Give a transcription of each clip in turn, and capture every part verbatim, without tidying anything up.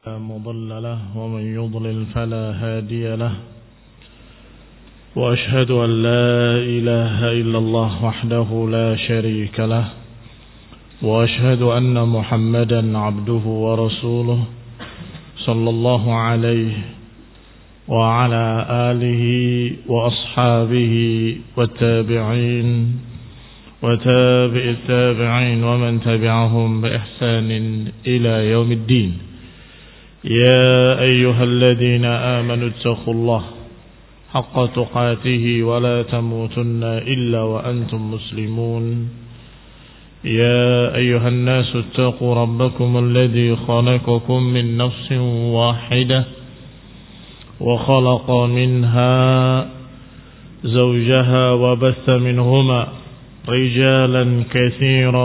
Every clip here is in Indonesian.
لا مضل له ومن يضلل فلا هادي له وأشهد أن لا إله إلا الله وحده لا شريك له وأشهد أن محمدا عبده ورسوله صلى الله عليه وعلى آله وأصحابه والتابعين وتابع التابعين ومن تبعهم بإحسان إلى يوم الدين. يا أيها الذين آمنوا اتقوا الله حق تقاته ولا تموتن إلا وأنتم مسلمون. يا أيها الناس اتقوا ربكم الذي خلقكم من نفس واحدة وخلق منها زوجها وبث منهما رجالا كثيرا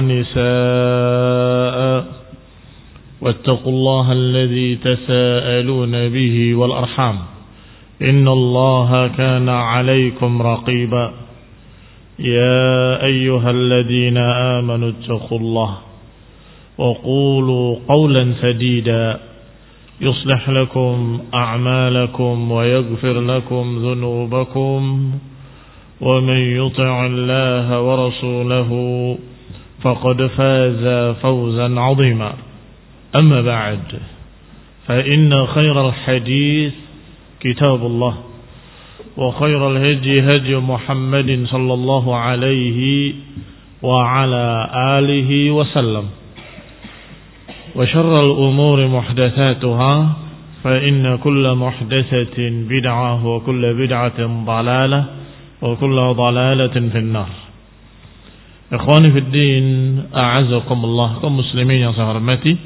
ونساء واتقوا الله الذي تساءلون به والأرحام إن الله كان عليكم رقيبا. يا أيها الذين آمنوا اتقوا الله وقولوا قولا سديدا يصلح لكم أعمالكم ويغفر لكم ذنوبكم ومن يطع الله ورسوله فقد فاز فوزا عظيما. أما بعد فإن خير الحديث كتاب الله وخير الهدي هدي محمد صلى الله عليه وعلى آله وسلم وشر الأمور محدثاتها فإن كل محدثة بدعة وكل بدعة ضلالة وكل ضلالة في النار. Ikhwani fi din, a'azakumullah, kaum muslimin yang saya hormati.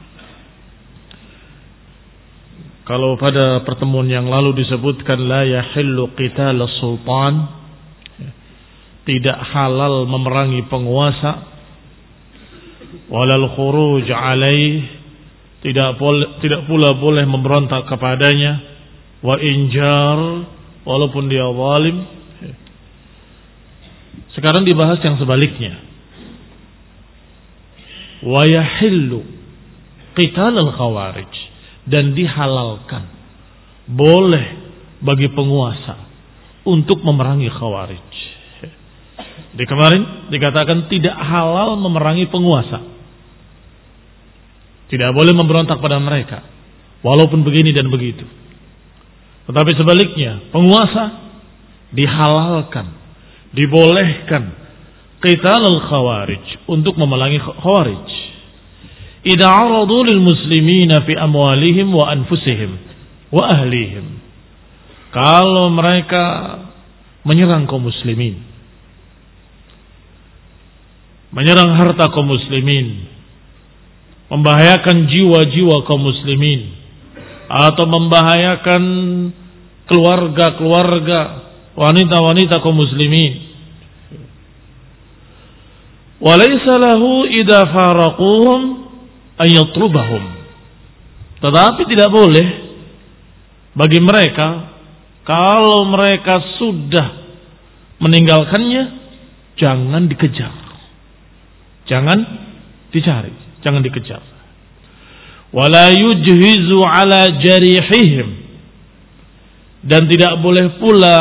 Kalau pada pertemuan yang lalu disebutkan la yahillu qital sultan, tidak halal memerangi penguasa, walal khuruj alaih, tidak boleh, tidak pula boleh memberontak kepadanya, wa injar, walaupun dia zalim. Sekarang dibahas yang sebaliknya. Wa yahillu qital al-khawarij, dan dihalalkan, boleh bagi penguasa untuk memerangi khawarij. Di kemarin dikatakan tidak halal memerangi penguasa, tidak boleh memberontak pada mereka walaupun begini dan begitu. Tetapi sebaliknya, penguasa dihalalkan, dibolehkan qital al-khawarij, untuk memerangi khawarij. Idza aradu lil muslimina fi amwalihim wa anfusihim wa ahlihim, kalau mereka menyerang kaum muslimin, menyerang harta kaum muslimin, membahayakan jiwa-jiwa kaum muslimin, atau membahayakan keluarga-keluarga, wanita-wanita kaum muslimin, walaysa lahu idza faraquhum ayatrubahum, tetapi tidak boleh bagi mereka kalau mereka sudah meninggalkannya, jangan dikejar, jangan dicari, jangan dikejar. Wala yujhizu ala jarihihim, dan tidak boleh pula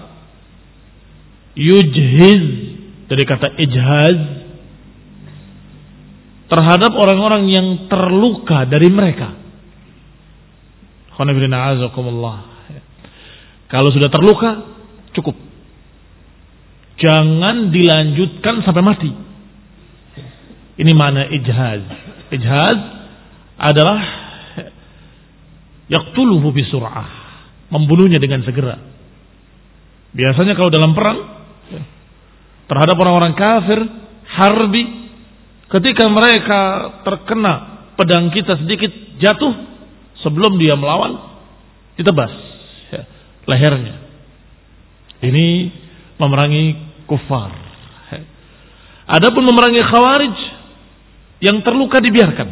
yujhiz dari kata ijhaz, terhadap orang-orang yang terluka dari mereka. Kalau sudah terluka, cukup, jangan dilanjutkan sampai mati. Ini makna ijhaz. Ijhaz adalah yaqtuluhu bisur'ah, membunuhnya dengan segera. Biasanya kalau dalam perang terhadap orang-orang kafir, harbi, ketika mereka terkena pedang kita sedikit jatuh, sebelum dia melawan, ditebas ya, lehernya. Ini memerangi kufar. Adapun memerangi khawarij, yang terluka dibiarkan.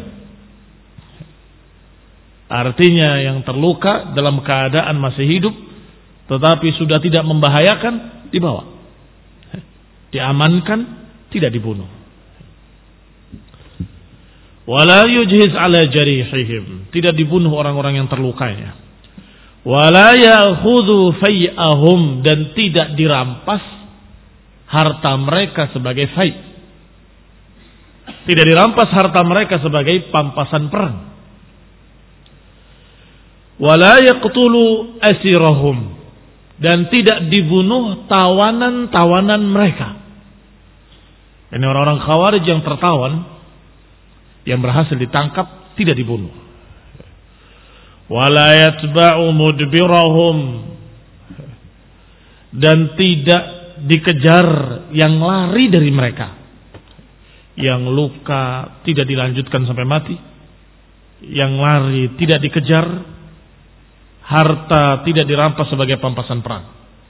Artinya yang terluka dalam keadaan masih hidup, tetapi sudah tidak membahayakan, dibawa, diamankan, tidak dibunuh. Wala yujhiz ala jarihihim, tidak dibunuh orang-orang yang terlukanya. Wala ya'khudhu fai'ahum, dan tidak dirampas harta mereka sebagai fai'. Tidak dirampas harta mereka sebagai pampasan perang. Wala yaqtulu asirahum, dan tidak dibunuh tawanan-tawanan mereka. Ini orang-orang Khawarij yang tertawan, yang berhasil ditangkap, tidak dibunuh. Wala yatba'u mudbirahum, dan tidak dikejar yang lari dari mereka. Yang luka tidak dilanjutkan sampai mati, yang lari tidak dikejar, harta tidak dirampas sebagai pampasan perang.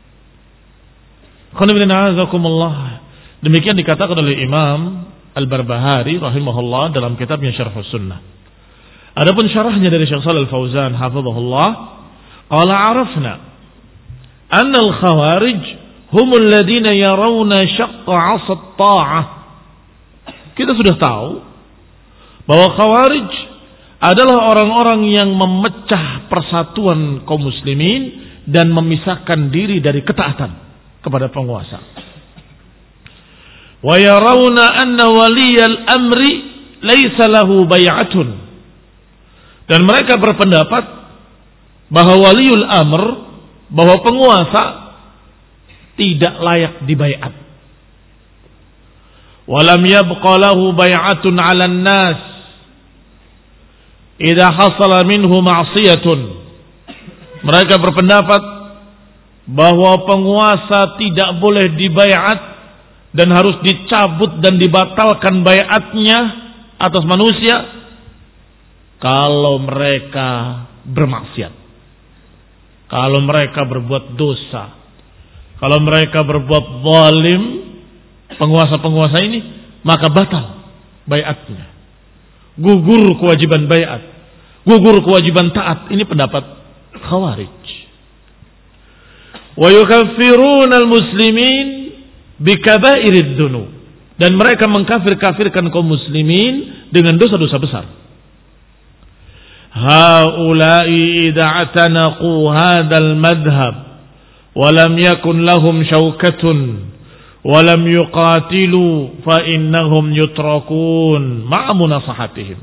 Demikian dikatakan oleh Imam Al-Barbahari rahimahullah dalam kitabnya Syarh Sunnah. Adapun syarahnya dari Syekh Shalal Al-Fauzan hafizahullah, qala arafna anna al-khawarij humul ladina yarawna syaqqa 'asa at-ta'ah. Kita sudah tahu bahwa khawarij adalah orang-orang yang memecah persatuan kaum muslimin dan memisahkan diri dari ketaatan kepada penguasa. Wa yarawna anna waliyal amri laisa lahu bay'atun, dan mereka berpendapat bahwa waliul amr, bahwa penguasa tidak layak dibaiat. Walam yabqa lahu bay'atun 'alan nas idza hasala minhu ma'siyatun. Mereka berpendapat bahwa penguasa tidak boleh dibaiat dan harus dicabut dan dibatalkan baiatnya atas manusia kalau mereka bermaksiat, kalau mereka berbuat dosa, kalau mereka berbuat zalim, penguasa-penguasa ini, maka batal baiatnya, gugur kewajiban baiat, gugur kewajiban taat. Ini pendapat Khawarij. Wa yukaffiruna al-muslimin bikabairid dzunub, dan mereka mengkafir-kafirkan kaum muslimin dengan dosa-dosa besar. Haula'i idza atanaqu hadzal madhhab wa lam yakun lahum syaukatun wa lam yuqatilu fa innahum yutrakun ma'a munasahatihim.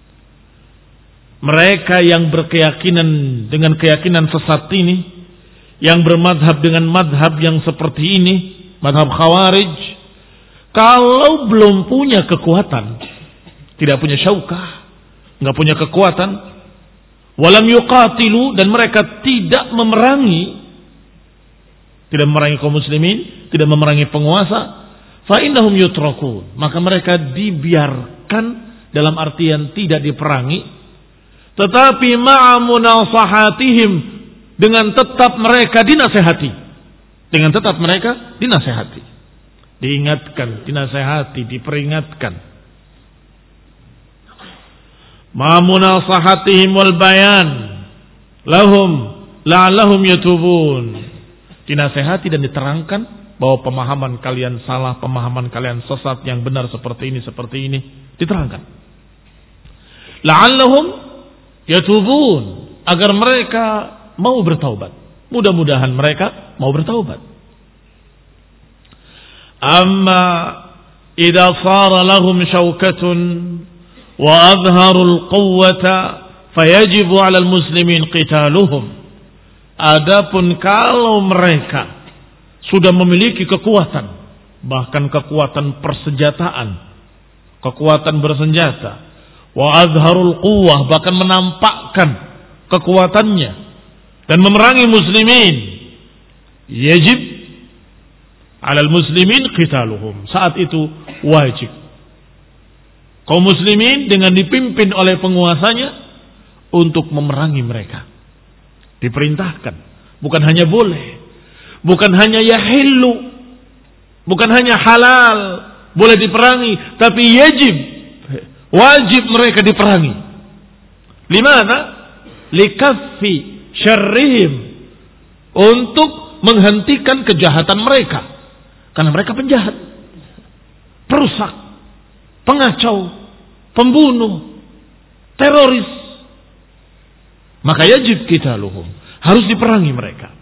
Mereka yang berkeyakinan dengan keyakinan sesat ini, yang bermadhab dengan madhab yang seperti ini, madhab Khawarij, kalau belum punya kekuatan, tidak punya syaukah, nggak punya kekuatan, walam yuqatilu, dan mereka tidak memerangi, tidak memerangi kaum muslimin, tidak memerangi penguasa, fa innahum yutrakun, maka mereka dibiarkan dalam artian tidak diperangi, tetapi ma'a munasahatihim, dengan tetap mereka dinasehati. Dengan tetap mereka dinasehati, diingatkan, dinasehati, diperingatkan. Ma munasahatihim wal bayan lahum la'allahum yatubun. Dinasehati dan diterangkan bahwa pemahaman kalian salah, pemahaman kalian sesat, yang benar seperti ini, seperti ini, diterangkan. La'allahum yatubun, agar mereka mau bertaubat. Mudah-mudahan mereka mau bertaubat. Amma idza sara lahum syaukatun wa adharul quwwata fayajibu 'alal muslimin qitaluhum. Adapun kalau mereka sudah memiliki kekuatan, bahkan kekuatan persenjataan, kekuatan bersenjata, wa adharul quwwah, bahkan menampakkan kekuatannya dan memerangi muslimin, yajib 'alal muslimin qitaluhum. Saat itu wajib kaum muslimin dengan dipimpin oleh penguasanya untuk memerangi mereka. Diperintahkan, bukan hanya boleh, bukan hanya yahillu, bukan hanya halal boleh diperangi, tapi yajib, wajib mereka diperangi. Limana? Likaffi syarrihim, untuk menghentikan kejahatan mereka, karena mereka penjahat, perusak, pengacau, pembunuh, teroris, maka yajib qitaluhum, harus diperangi mereka.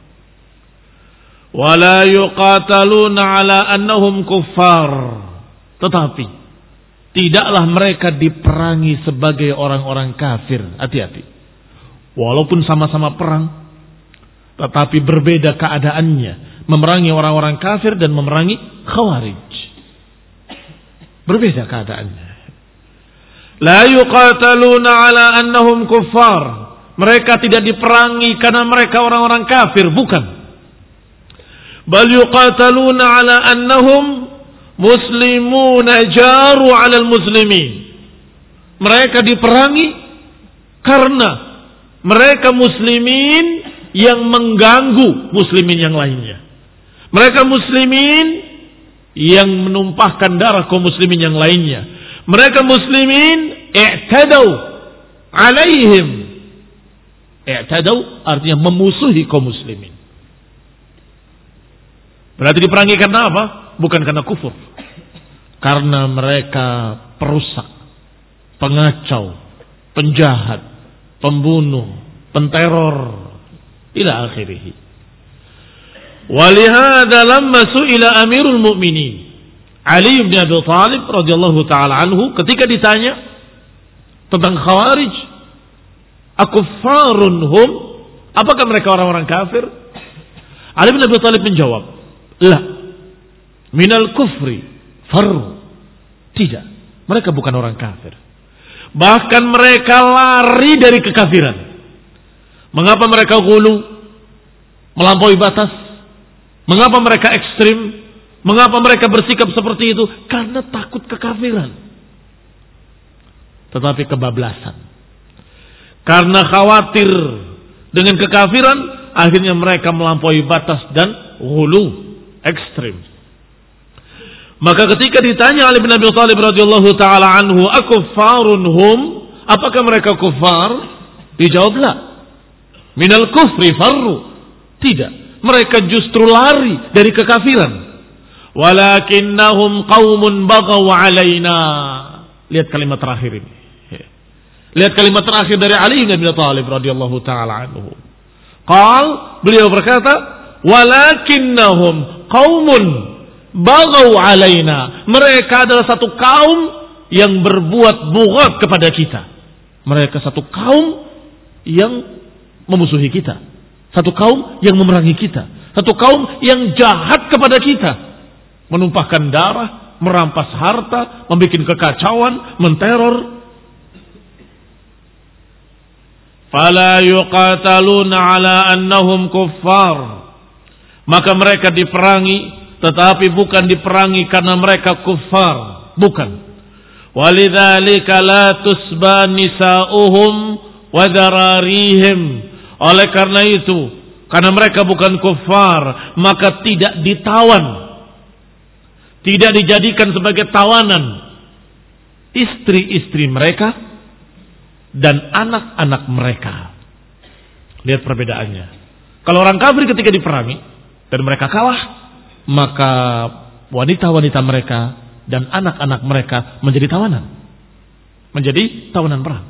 Wala yuqataluna ala annahum kuffar, tetapi tidaklah mereka diperangi sebagai orang-orang kafir. Hati-hati. Walaupun sama-sama perang, tetapi berbeda keadaannya. Memerangi orang-orang kafir dan memerangi khawarij. Berbeda keadaannya. La yuqataluna ala annahum kuffar. Mereka tidak diperangi karena mereka orang-orang kafir. Bukan. Bal yuqataluna ala annahum muslimuna jaru ala muslimin. Mereka diperangi karena mereka muslimin yang mengganggu muslimin yang lainnya. Mereka muslimin yang menumpahkan darah kaum muslimin yang lainnya. Mereka muslimin i'tadau alaihim. I'tadau artinya memusuhi kaum muslimin. Berarti diperangi karena apa? Bukan karena kufur. Karena mereka perusak, pengacau, penjahat, pembunuh, penteror, ila akhirih. Walihada lamma su'ila Amirul Mu'minin Ali bin Abi Thalib radhiyallahu taala anhu ketika ditanya tentang Khawarij, akuffarun hum? Apakah mereka orang-orang kafir? Ali bin Abi Thalib menjawab, la, minal kufri farru. Tidak, mereka bukan orang kafir. Bahkan mereka lari dari kekafiran. Mengapa mereka ghulu, melampaui batas? Mengapa mereka ekstrim? Mengapa mereka bersikap seperti itu? Karena takut kekafiran. Tetapi kebablasan. Karena khawatir dengan kekafiran, akhirnya mereka melampaui batas dan ghulu, ekstrim. Maka ketika ditanya Ali bin Abi Thalib radhiyallahu taala anhu, akuffarun hum? Apakah mereka kufar? Dijawab la. Minal kufri farru. Tidak, mereka justru lari dari kekafiran. Walakinnahum qaumun baghaw alaina. Lihat kalimat terakhir ini. Lihat kalimat terakhir dari Ali bin Abi Thalib radhiyallahu taala anhu. Qal, beliau berkata, walakinnahum qaumun baghaw alaina. Mereka adalah satu kaum yang berbuat bughat kepada kita. Mereka satu kaum yang memusuhi kita. Satu kaum yang memerangi kita. Satu kaum yang jahat kepada kita. Menumpahkan darah, merampas harta, membuat kekacauan, menteror. Fala yuqataluna ala annahum kuffar. Maka mereka diperangi, tetapi bukan diperangi karena mereka kuffar. Bukan. Walidzalika la tusba nisa'uhum wa dararihim. Oleh karena itu, karena mereka bukan kufar, maka tidak ditawan, tidak dijadikan sebagai tawanan istri-istri mereka dan anak-anak mereka. Lihat perbedaannya. Kalau orang kafir ketika diperangi dan mereka kalah, maka wanita-wanita mereka dan anak-anak mereka menjadi tawanan, menjadi tawanan perang.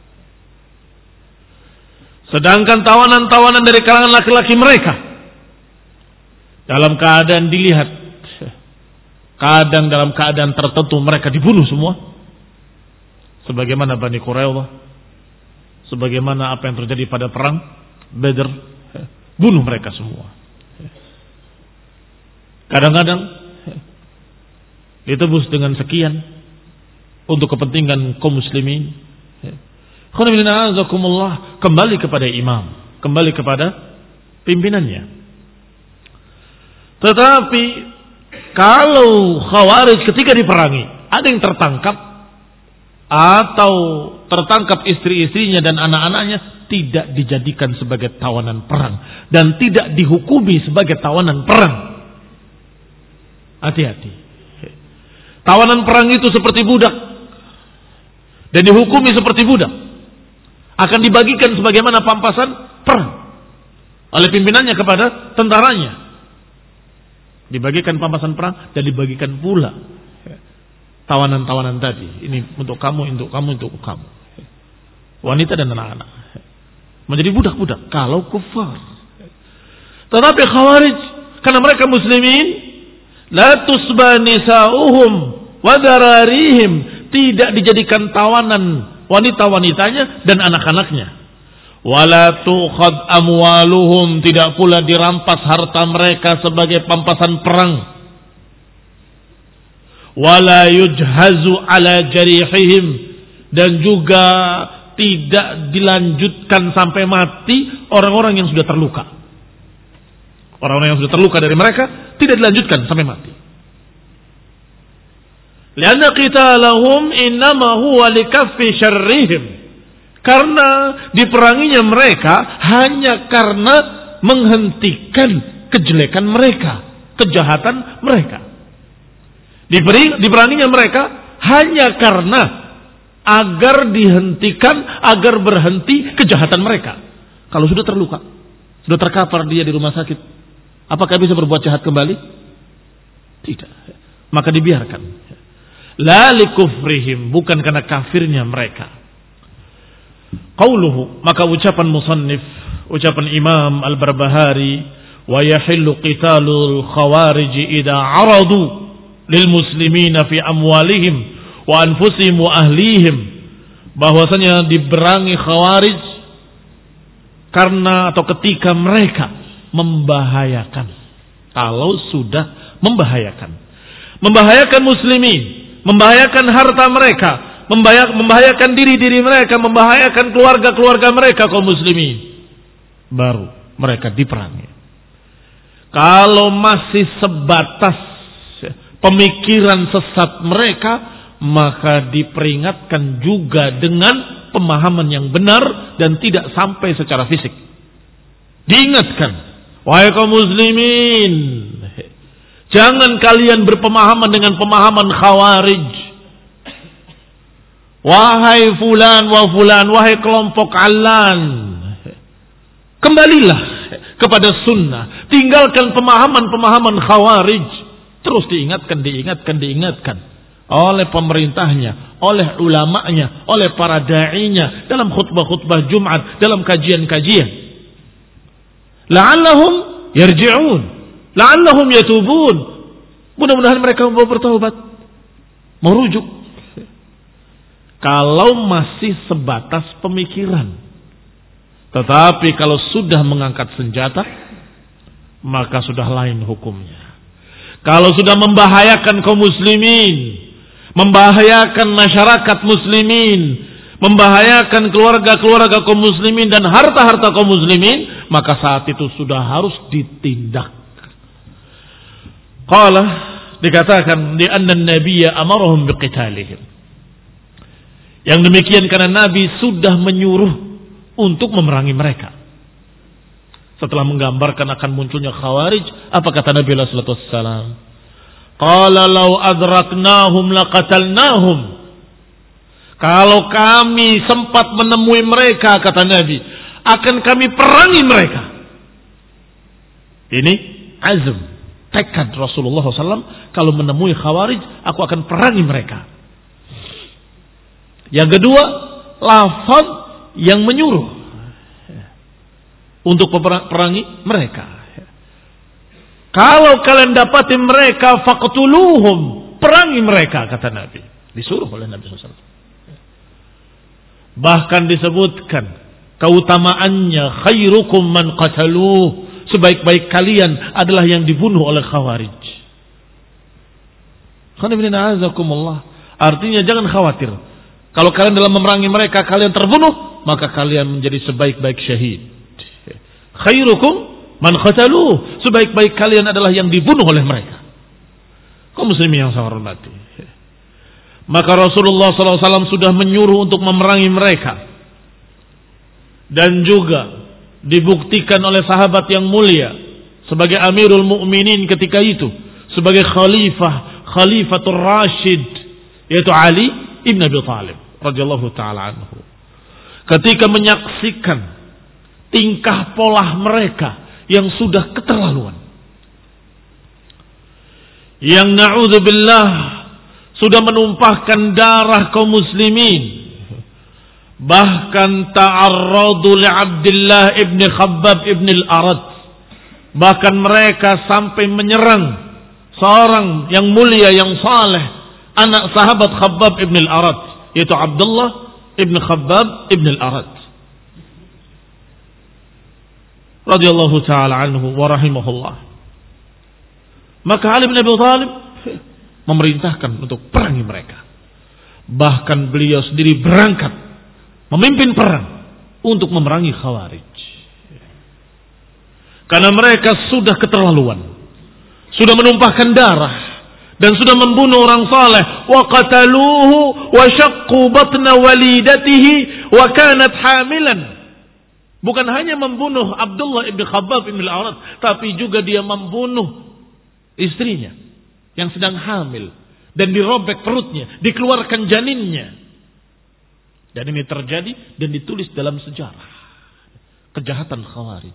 Sedangkan tawanan-tawanan dari kalangan laki-laki mereka dalam keadaan dilihat, kadang dalam keadaan tertentu mereka dibunuh semua, sebagaimana Bani Quraidah, sebagaimana apa yang terjadi pada perang Badr, bunuh mereka semua. Kadang-kadang ditebus dengan sekian untuk kepentingan kaum muslimin. Kembali kepada imam, kembali kepada pimpinannya. Tetapi kalau Khawarij ketika diperangi ada yang tertangkap atau tertangkap istri-istrinya dan anak-anaknya, tidak dijadikan sebagai tawanan perang dan tidak dihukumi sebagai tawanan perang. Hati-hati. Tawanan perang itu seperti budak dan dihukumi seperti budak. Akan dibagikan sebagaimana pampasan perang oleh pimpinannya kepada tentaranya. Dibagikan pampasan perang dan dibagikan pula tawanan-tawanan tadi. Ini untuk kamu, untuk kamu, untuk kamu. Wanita dan anak-anak. Menjadi budak-budak kalau kufar. Tetapi Khawarij, karena mereka muslimin, la tusba nisa'uhum wa dararihim, tidak dijadikan tawanan wanita-wanitanya dan anak-anaknya. Wala tu'khad amwaluhum, tidak pula dirampas harta mereka sebagai pampasan perang. Wala yujhazu ala jarihihim, dan juga tidak dilanjutkan sampai mati orang-orang yang sudah terluka. Orang-orang yang sudah terluka dari mereka tidak dilanjutkan sampai mati. Lianna qitalahum innama huwa likaffi syarrihim. Karena diperanginya mereka hanya karena menghentikan kejelekan mereka, kejahatan mereka. Diberi, diperanginya mereka hanya karena agar dihentikan, agar berhenti kejahatan mereka. Kalau sudah terluka, sudah terkapar dia di rumah sakit, apakah bisa berbuat jahat kembali? Tidak. Maka dibiarkan. La likufrihim, bukan karena kafirnya mereka. Qauluhu, maka ucapan musannif, ucapan Imam Al-Barbahari, wa yahillu qitalul khawarij idza aradu lil muslimina fi amwalihim wa anfusihim wa ahlihim, bahwasanya diberangi Khawarij karena atau ketika mereka membahayakan. Kalau sudah membahayakan, membahayakan muslimin, membahayakan harta mereka, membahayakan diri-diri mereka, membahayakan keluarga-keluarga mereka kaum muslimin, baru mereka diperangi. Kalau masih sebatas pemikiran sesat mereka, maka diperingatkan juga dengan pemahaman yang benar dan tidak sampai secara fisik. Diingatkan, wahai kaum muslimin, jangan kalian berpemahaman dengan pemahaman Khawarij. Wahai fulan wa fulan, wahai kelompok Alan, kembalilah kepada sunnah, tinggalkan pemahaman-pemahaman Khawarij. Terus diingatkan, diingatkan, diingatkan oleh pemerintahnya, oleh ulama'nya, oleh para da'inya, dalam khutbah-khutbah Jumat, dalam kajian-kajian. La'allahum yarji'un, la'allahum yatubun. Mudah-mudahan mereka mau bertaubat, mau rujuk. Kalau masih sebatas pemikiran. Tetapi kalau sudah mengangkat senjata, maka sudah lain hukumnya. Kalau sudah membahayakan kaum muslimin, membahayakan masyarakat muslimin, membahayakan keluarga-keluarga kaum muslimin dan harta-harta kaum muslimin, maka saat itu sudah harus ditindak. Qala, dikatakan di anna nabiyya amarahum biqitalihim. Yang demikian karena Nabi sudah menyuruh untuk memerangi mereka. Setelah menggambarkan akan munculnya Khawarij, apa kata Nabi sallallahu alaihi wasallam? Qala law adraknahum laqatalnahum. Kalau kami sempat menemui mereka, kata Nabi, akan kami perangi mereka. Ini azm, tekad Rasulullah sallallahu alaihi wasallam, kalau menemui Khawarij, aku akan perangi mereka. Yang kedua, lafaz yang menyuruh untuk perangi mereka. Kalau kalian dapati mereka, faqtuluhum, perangi mereka, kata Nabi. Disuruh oleh Nabi sallallahu alaihi wasallam. Bahkan disebutkan keutamaannya, khairukum man qataluh, sebaik-baik kalian adalah yang dibunuh oleh Khawarij. Artinya jangan khawatir. Kalau kalian dalam memerangi mereka kalian terbunuh, maka kalian menjadi sebaik-baik syahid. Khairukum man qataluh, sebaik-baik kalian adalah yang dibunuh oleh mereka. Kaum muslimin yang saya hormati. Maka Rasulullah sallallahu alaihi wasallam sudah menyuruh untuk memerangi mereka. Dan juga dibuktikan oleh sahabat yang mulia sebagai Amirul Mukminin ketika itu, sebagai khalifah, Khalifatul Rashid, yaitu Ali ibn Abi Thalib radhiyallahu taala anhu. Ketika menyaksikan tingkah pola mereka yang sudah keterlaluan, yang na'udzubillah sudah menumpahkan darah kaum muslimin. Bahkan ta'arradu li Abdullah ibn Khabbab ibn al-Arad. Bahkan mereka sampai menyerang seorang yang mulia, yang saleh, anak sahabat Khabbab ibn al-Arad, yaitu Abdullah ibn Khabbab ibn al-Arad radhiyallahu ta'ala anhu wa rahimahullah. Maka Ali bin Abi Thalib memerintahkan untuk perangi mereka. Bahkan beliau sendiri berangkat memimpin perang untuk memerangi Khawarij. Karena mereka sudah keterlaluan, sudah menumpahkan darah dan sudah membunuh orang saleh. Wa qataluhu wa shaqqu batna walidatihi wa kanat hamilan. Bukan hanya membunuh Abdullah ibn Khabbab ibn al-Arad, tapi juga dia membunuh istrinya yang sedang hamil dan dirobek perutnya, dikeluarkan janinnya. Dan ini terjadi dan ditulis dalam sejarah kejahatan Khawarij.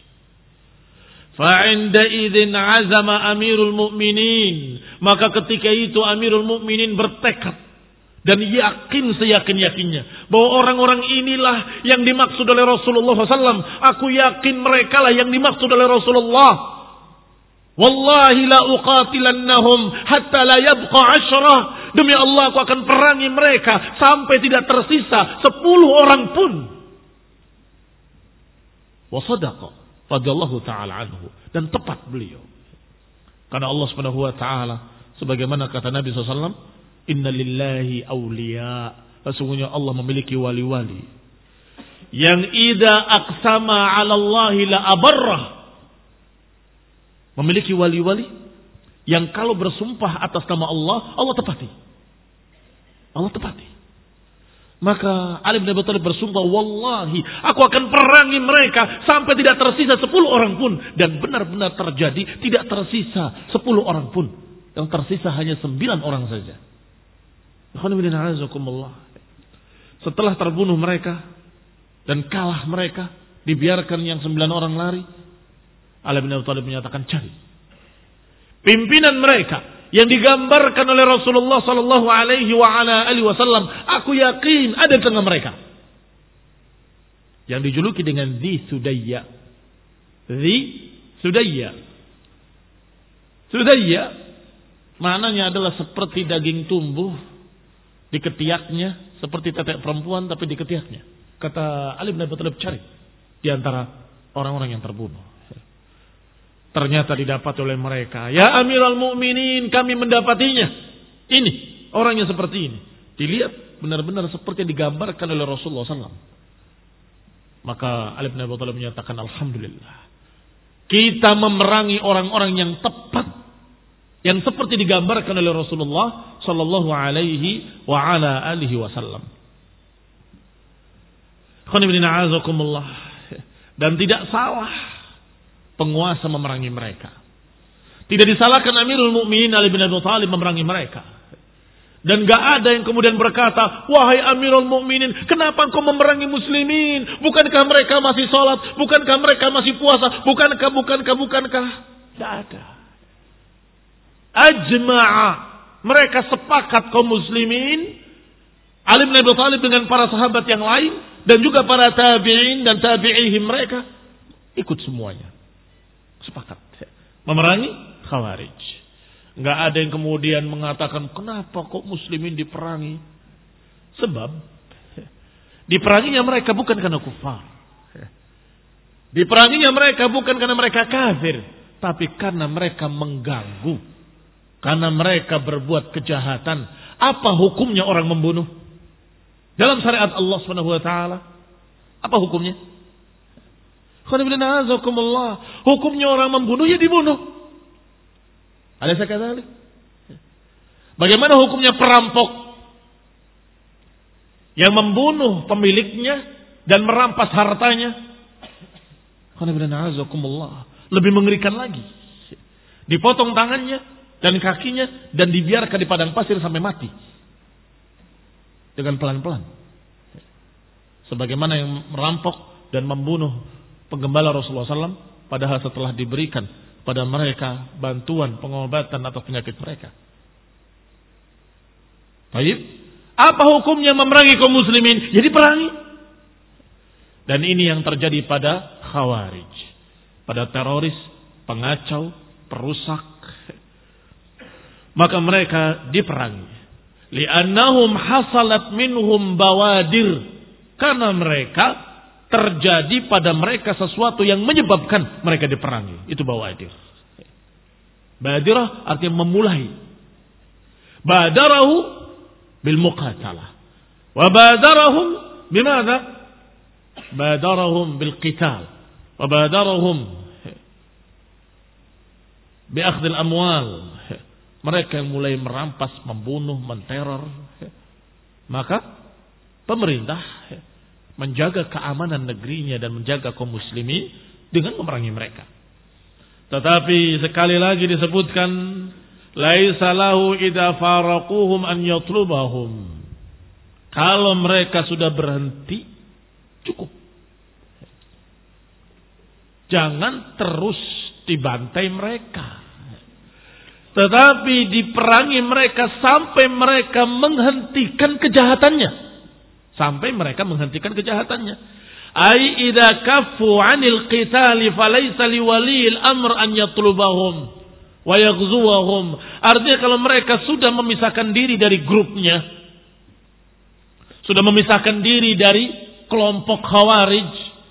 Fa'inda idzin azama Amirul Mukminin, maka ketika itu Amirul Mukminin bertekad dan yakin seyakin-yakinnya bahwa orang-orang inilah yang dimaksud oleh Rasulullah shallallahu alaihi wasallam. Aku yakin mereka lah yang dimaksud oleh Rasulullah. Wallahi la uqatilannahum hatta la yabqa asyrah. Demi Allah aku akan perangi mereka sampai tidak tersisa sepuluh orang pun. Wa sadaqa radhiyallahu taala anhu, dan tepat beliau. Karena Allah Subhanahu wa taala sebagaimana kata Nabi sallallahu alaihi wasallam, inna lillahi awliya, sesungguhnya Allah memiliki wali-wali yang idza aqsama 'ala Allah la abarrah. Memiliki wali-wali yang kalau bersumpah atas nama Allah, Allah tepati. Allah tepati. Maka Ali bin Abi Thalib bersumpah, wallahi aku akan perangi mereka sampai tidak tersisa sepuluh orang pun. Dan benar-benar terjadi, tidak tersisa sepuluh orang pun. Yang tersisa hanya sembilan orang saja. Setelah terbunuh mereka dan kalah mereka, dibiarkan yang sembilan orang lari, Ali bin Abi Thalib menyatakan, cari pimpinan mereka yang digambarkan oleh Rasulullah sallallahu alaihi wa ala alihi wasallam. Aku yakin ada di tengah mereka. Yang dijuluki dengan Dhi Sudayya. Dhi Sudayya. Sudayya maknanya adalah seperti daging tumbuh di ketiaknya, seperti tetek perempuan tapi di ketiaknya. Kata Ali bin Abi Thalib, cari di antara orang-orang yang terbunuh. Ternyata didapat oleh mereka. Ya Amirul Mukminin, kami mendapatinya. Ini orangnya seperti ini. Dilihat benar-benar seperti yang digambarkan oleh Rasulullah sallallahu alaihi wasallam. Maka Ali bin Abi Thalib menyatakan, alhamdulillah, kita memerangi orang-orang yang tepat, yang seperti digambarkan oleh Rasulullah sallallahu alaihi wa ala alihi wasallam. Dan tidak salah penguasa memerangi mereka. Tidak disalahkan Amirul Mukminin Ali bin Abi Thalib memerangi mereka. Dan gak ada yang kemudian berkata, wahai Amirul Mukminin, kenapa engkau memerangi muslimin? Bukankah mereka masih sholat? Bukankah mereka masih puasa? Bukankah, bukankah, bukankah? Tidak ada. Ajma'a, mereka sepakat kaum muslimin, Ali bin Abi Thalib dengan para sahabat yang lain, dan juga para tabi'in dan tabi'ihim mereka, ikut semuanya. Sepakat memerangi Khawarij. Enggak ada yang kemudian mengatakan, kenapa kok muslimin diperangi? Sebab diperanginya mereka bukan karena kufar. Diperanginya mereka bukan karena mereka kafir, tapi karena mereka mengganggu, karena mereka berbuat kejahatan. Apa hukumnya orang membunuh? Dalam syariat Allah Subhanahu wa taala, apa hukumnya? Hukumnya orang membunuh, ya dibunuh. Alaysa kadzalik? Bagaimana hukumnya perampok yang membunuh pemiliknya dan merampas hartanya? Lebih mengerikan lagi. Dipotong tangannya dan kakinya dan dibiarkan di padang pasir sampai mati. Dengan pelan-pelan. Sebagaimana yang merampok dan membunuh penggembala Rasulullah sallallahu alaihi wasallam, padahal setelah diberikan pada mereka bantuan pengobatan atas penyakit mereka. Baik. Apa hukumnya memerangi kaum muslimin? Jadi perangi. Dan ini yang terjadi pada Khawarij, pada teroris, pengacau, perusak. Maka mereka diperangi. Li'annahum hasalat minhum bawadir. Karena mereka terjadi pada mereka sesuatu yang menyebabkan mereka diperangi. Itu bawadir. Badirah artinya memulai. Badarahu bil muqatalah. Wa badarahum bimana? Badarahum bil qital. Wa badarahum bi akhdil amwal. Mereka yang mulai merampas, membunuh, menteror. Maka pemerintah menjaga keamanan negerinya dan menjaga kaum muslimin dengan memerangi mereka. Tetapi sekali lagi disebutkan, laisa lahu idza faraquhum an yatlubahum. Kalau mereka sudah berhenti, cukup. Jangan terus dibantai mereka. Tetapi diperangi mereka sampai mereka menghentikan kejahatannya. Sampai mereka menghentikan kejahatannya. Ai idza kaffu 'anil qitali falaysa liwaliyil amr an yatlubahum wa yaghzuwahum. Artinya kalau mereka sudah memisahkan diri dari grupnya, sudah memisahkan diri dari kelompok Khawarij,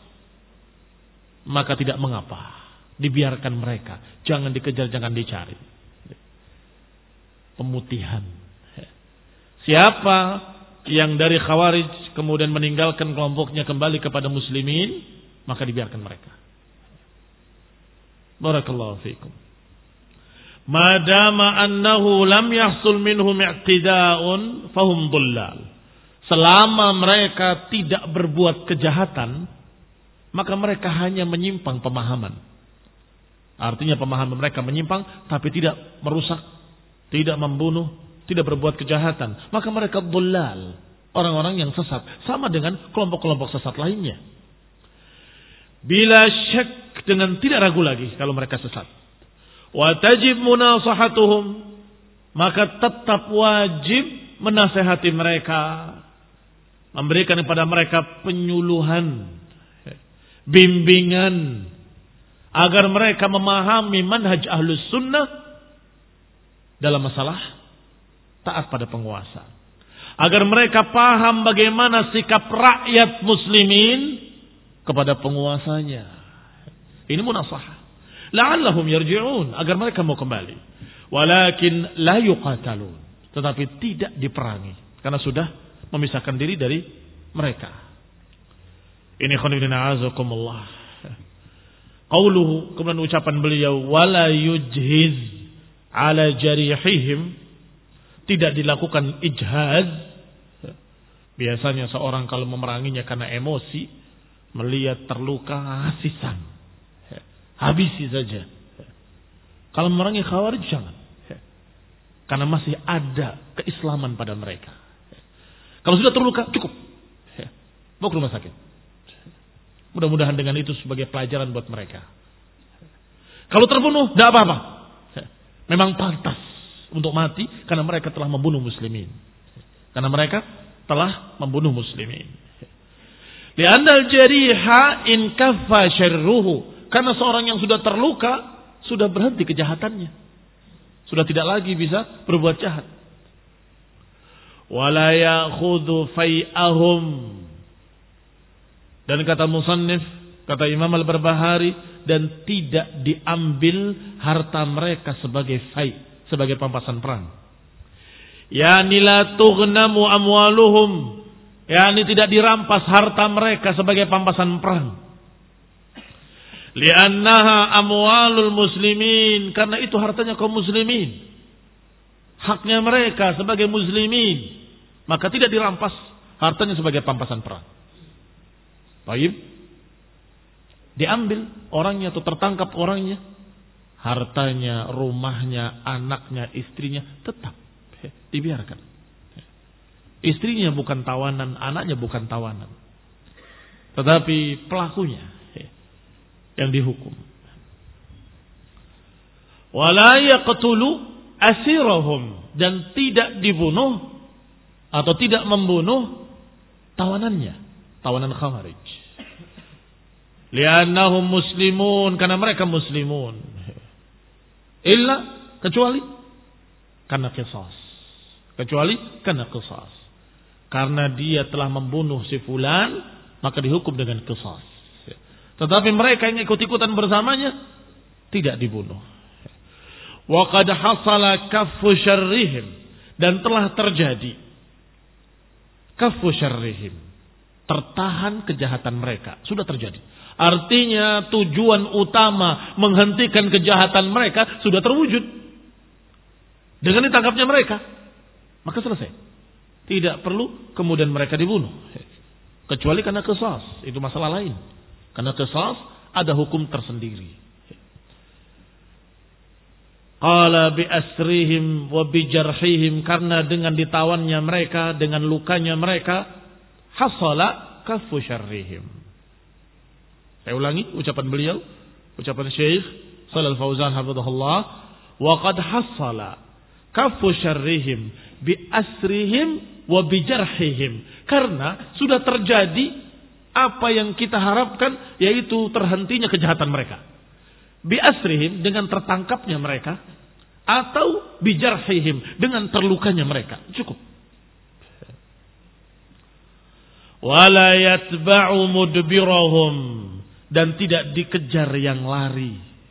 maka tidak mengapa. Dibiarkan mereka, jangan dikejar, jangan dicari. Pemutihan. Siapa yang dari Khawarij kemudian meninggalkan kelompoknya kembali kepada muslimin, maka dibiarkan mereka. Barakallahu fiikum. Madama annahu lam yahsul minhum i'tida'un fahum dhullal. Selama mereka tidak berbuat kejahatan, maka mereka hanya menyimpang pemahaman. Artinya pemahaman mereka menyimpang tapi tidak merusak, tidak membunuh, tidak berbuat kejahatan. Maka mereka dhullal, orang-orang yang sesat, sama dengan kelompok-kelompok sesat lainnya. Bila syak, dengan tidak ragu lagi kalau mereka sesat. Wa tajib munasahatuhum, maka tetap wajib menasehati mereka, memberikan kepada mereka penyuluhan, bimbingan, agar mereka memahami manhaj ahlus sunnah dalam masalah taat pada penguasa. Agar mereka paham bagaimana sikap rakyat muslimin kepada penguasanya. Ini munasahah. La'allahum yarji'un, agar mereka mau kembali. Walakin la yuqatalun, tetapi tidak diperangi karena sudah memisahkan diri dari mereka. Ini khonibina azakumullah. Qauluhu, kemudian ucapan beliau, wala yujhiz ala jarihihim, tidak dilakukan ijhaz. Biasanya seorang kalau memeranginya karena emosi, melihat terluka, sisan, habisi saja. Kalau memerangi Khawarij jangan, karena masih ada keislaman pada mereka. Kalau sudah terluka cukup, bawa ke rumah sakit. Mudah-mudahan dengan itu sebagai pelajaran buat mereka. Kalau terbunuh, tidak apa-apa. Memang pantas untuk mati karena mereka telah membunuh muslimin. Karena mereka telah membunuh muslimin. Li'annal jariha in kaffa syarruhu, karena seorang yang sudah terluka sudah berhenti kejahatannya. Sudah tidak lagi bisa berbuat jahat. Wala ya'khudhu fai'ahum, dan kata musannif, kata Imam Al-Barbahari, dan tidak diambil harta mereka sebagai fai, sebagai pampasan perang. Yani la tughnamu amwaluhum, yani tidak dirampas harta mereka sebagai pampasan perang. Li'annaha amwalul muslimin, karena itu hartanya kaum muslimin, haknya mereka sebagai muslimin, maka tidak dirampas hartanya sebagai pampasan perang. Baik, diambil orangnya atau tertangkap orangnya, hartanya, rumahnya, anaknya, istrinya tetap dibiarkan. Istrinya bukan tawanan, anaknya bukan tawanan, tetapi pelakunya yang dihukum. Wala yaqtulu asirahum, dan tidak dibunuh atau tidak membunuh tawanannya, tawanan Khawarij. Li'annahum muslimun, karena mereka muslimun. Illa, kecuali karena qisas. Kecuali karena qisas. Karena dia telah membunuh si fulan, maka dihukum dengan qisas. Tetapi mereka yang ikut-ikutan bersamanya tidak dibunuh. Wa qad hasala kaffu syarrihim, dan telah terjadi kaffu syarrihim, tertahan kejahatan mereka, sudah terjadi. Artinya tujuan utama menghentikan kejahatan mereka sudah terwujud dengan ditangkapnya mereka, maka selesai. Tidak perlu kemudian mereka dibunuh, kecuali karena qisas, itu masalah lain. Karena qisas ada hukum tersendiri. Qala bi asrihim wa bi jarhihim, karena dengan ditawannya mereka, dengan lukanya mereka, hasala kaffu syarrihim. Saya ulangi ucapan beliau, ucapan Syekh Shalal Fauzan hafizahullah, wa qad hasala kaffu syarrihim bi asrihim wa bi jarhihim, karena sudah terjadi apa yang kita harapkan, yaitu terhentinya kejahatan mereka. Bi asrihim, dengan tertangkapnya mereka, atau bi jarhihim, dengan terlukanya mereka. Cukup. Wala yatba'u mudbirahum, dan tidak dikejar yang lari.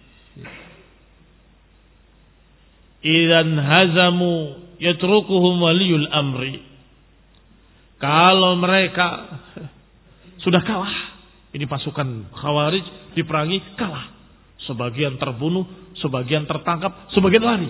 Idzan hazamu yatrukuhum waliyul amri. Kalau mereka sudah kalah, ini pasukan Khawarij diperangi, kalah. Sebagian terbunuh, sebagian tertangkap, sebagian lari.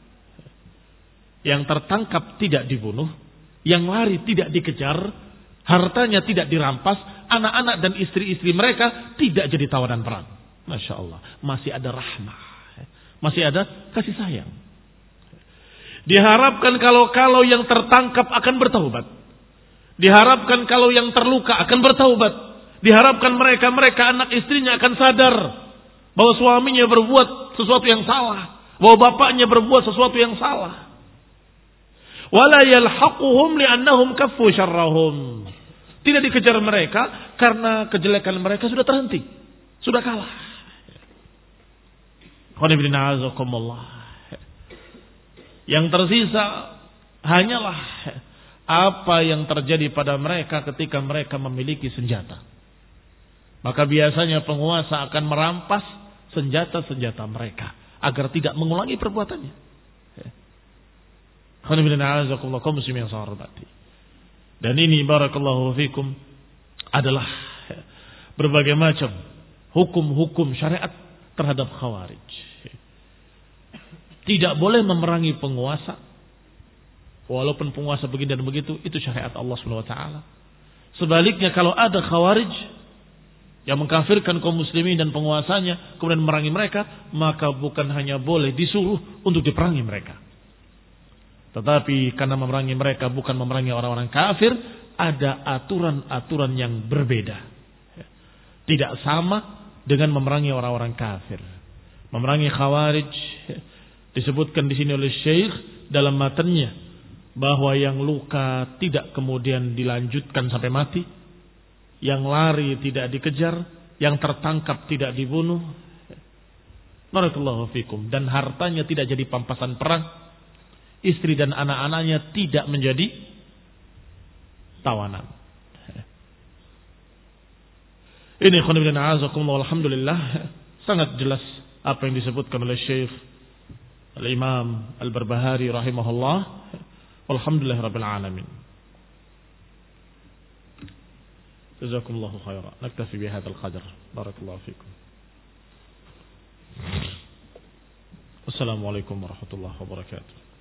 Yang tertangkap tidak dibunuh, yang lari tidak dikejar, hartanya tidak dirampas, anak-anak dan istri-istri mereka tidak jadi tawanan perang. Masya Allah, masih ada rahmah, masih ada kasih sayang. Diharapkan kalau-kalau yang tertangkap akan bertaubat. Diharapkan kalau yang terluka akan bertaubat. Diharapkan mereka-mereka anak istrinya akan sadar bahwa suaminya berbuat sesuatu yang salah, bahwa bapaknya berbuat sesuatu yang salah. Wala yalhaquhum li'annahum kaffu syarrahum. Tidak dikejar mereka karena kejelekan mereka sudah terhenti, sudah kalah. Yang tersisa hanyalah apa yang terjadi pada mereka ketika mereka memiliki senjata. Maka biasanya penguasa akan merampas senjata-senjata mereka agar tidak mengulangi perbuatannya. Dan ini barakallahu fikum adalah berbagai macam hukum-hukum syariat terhadap Khawarij. Tidak boleh memerangi penguasa, walaupun penguasa begini dan begitu, itu syariat Allah subhanahu wa taala. Sebaliknya kalau ada Khawarij yang mengkafirkan kaum muslimin dan penguasanya, kemudian memerangi mereka, maka bukan hanya boleh disuruh untuk diperangi mereka. Tetapi karena memerangi mereka bukan memerangi orang-orang kafir, ada aturan-aturan yang berbeda. Tidak sama dengan memerangi orang-orang kafir. Memerangi Khawarij disebutkan di sini oleh Syekh dalam matanya bahwa yang luka tidak kemudian dilanjutkan sampai mati, yang lari tidak dikejar, yang tertangkap tidak dibunuh. Barakallahu fikum. Dan hartanya tidak jadi pampasan perang, istri dan anak-anaknya tidak menjadi tawanan. Ini khonibin a'azakumullah, alhamdulillah sangat jelas apa yang disebutkan oleh Syekh Al-Imam Al-Barbahari rahimahullah. Walhamdulillah rabbil alamin. Jazakumullahu khairan. Naktafi bihadzal qadar. Barakallahu fikum. Wassalamualaikum warahmatullahi wabarakatuh.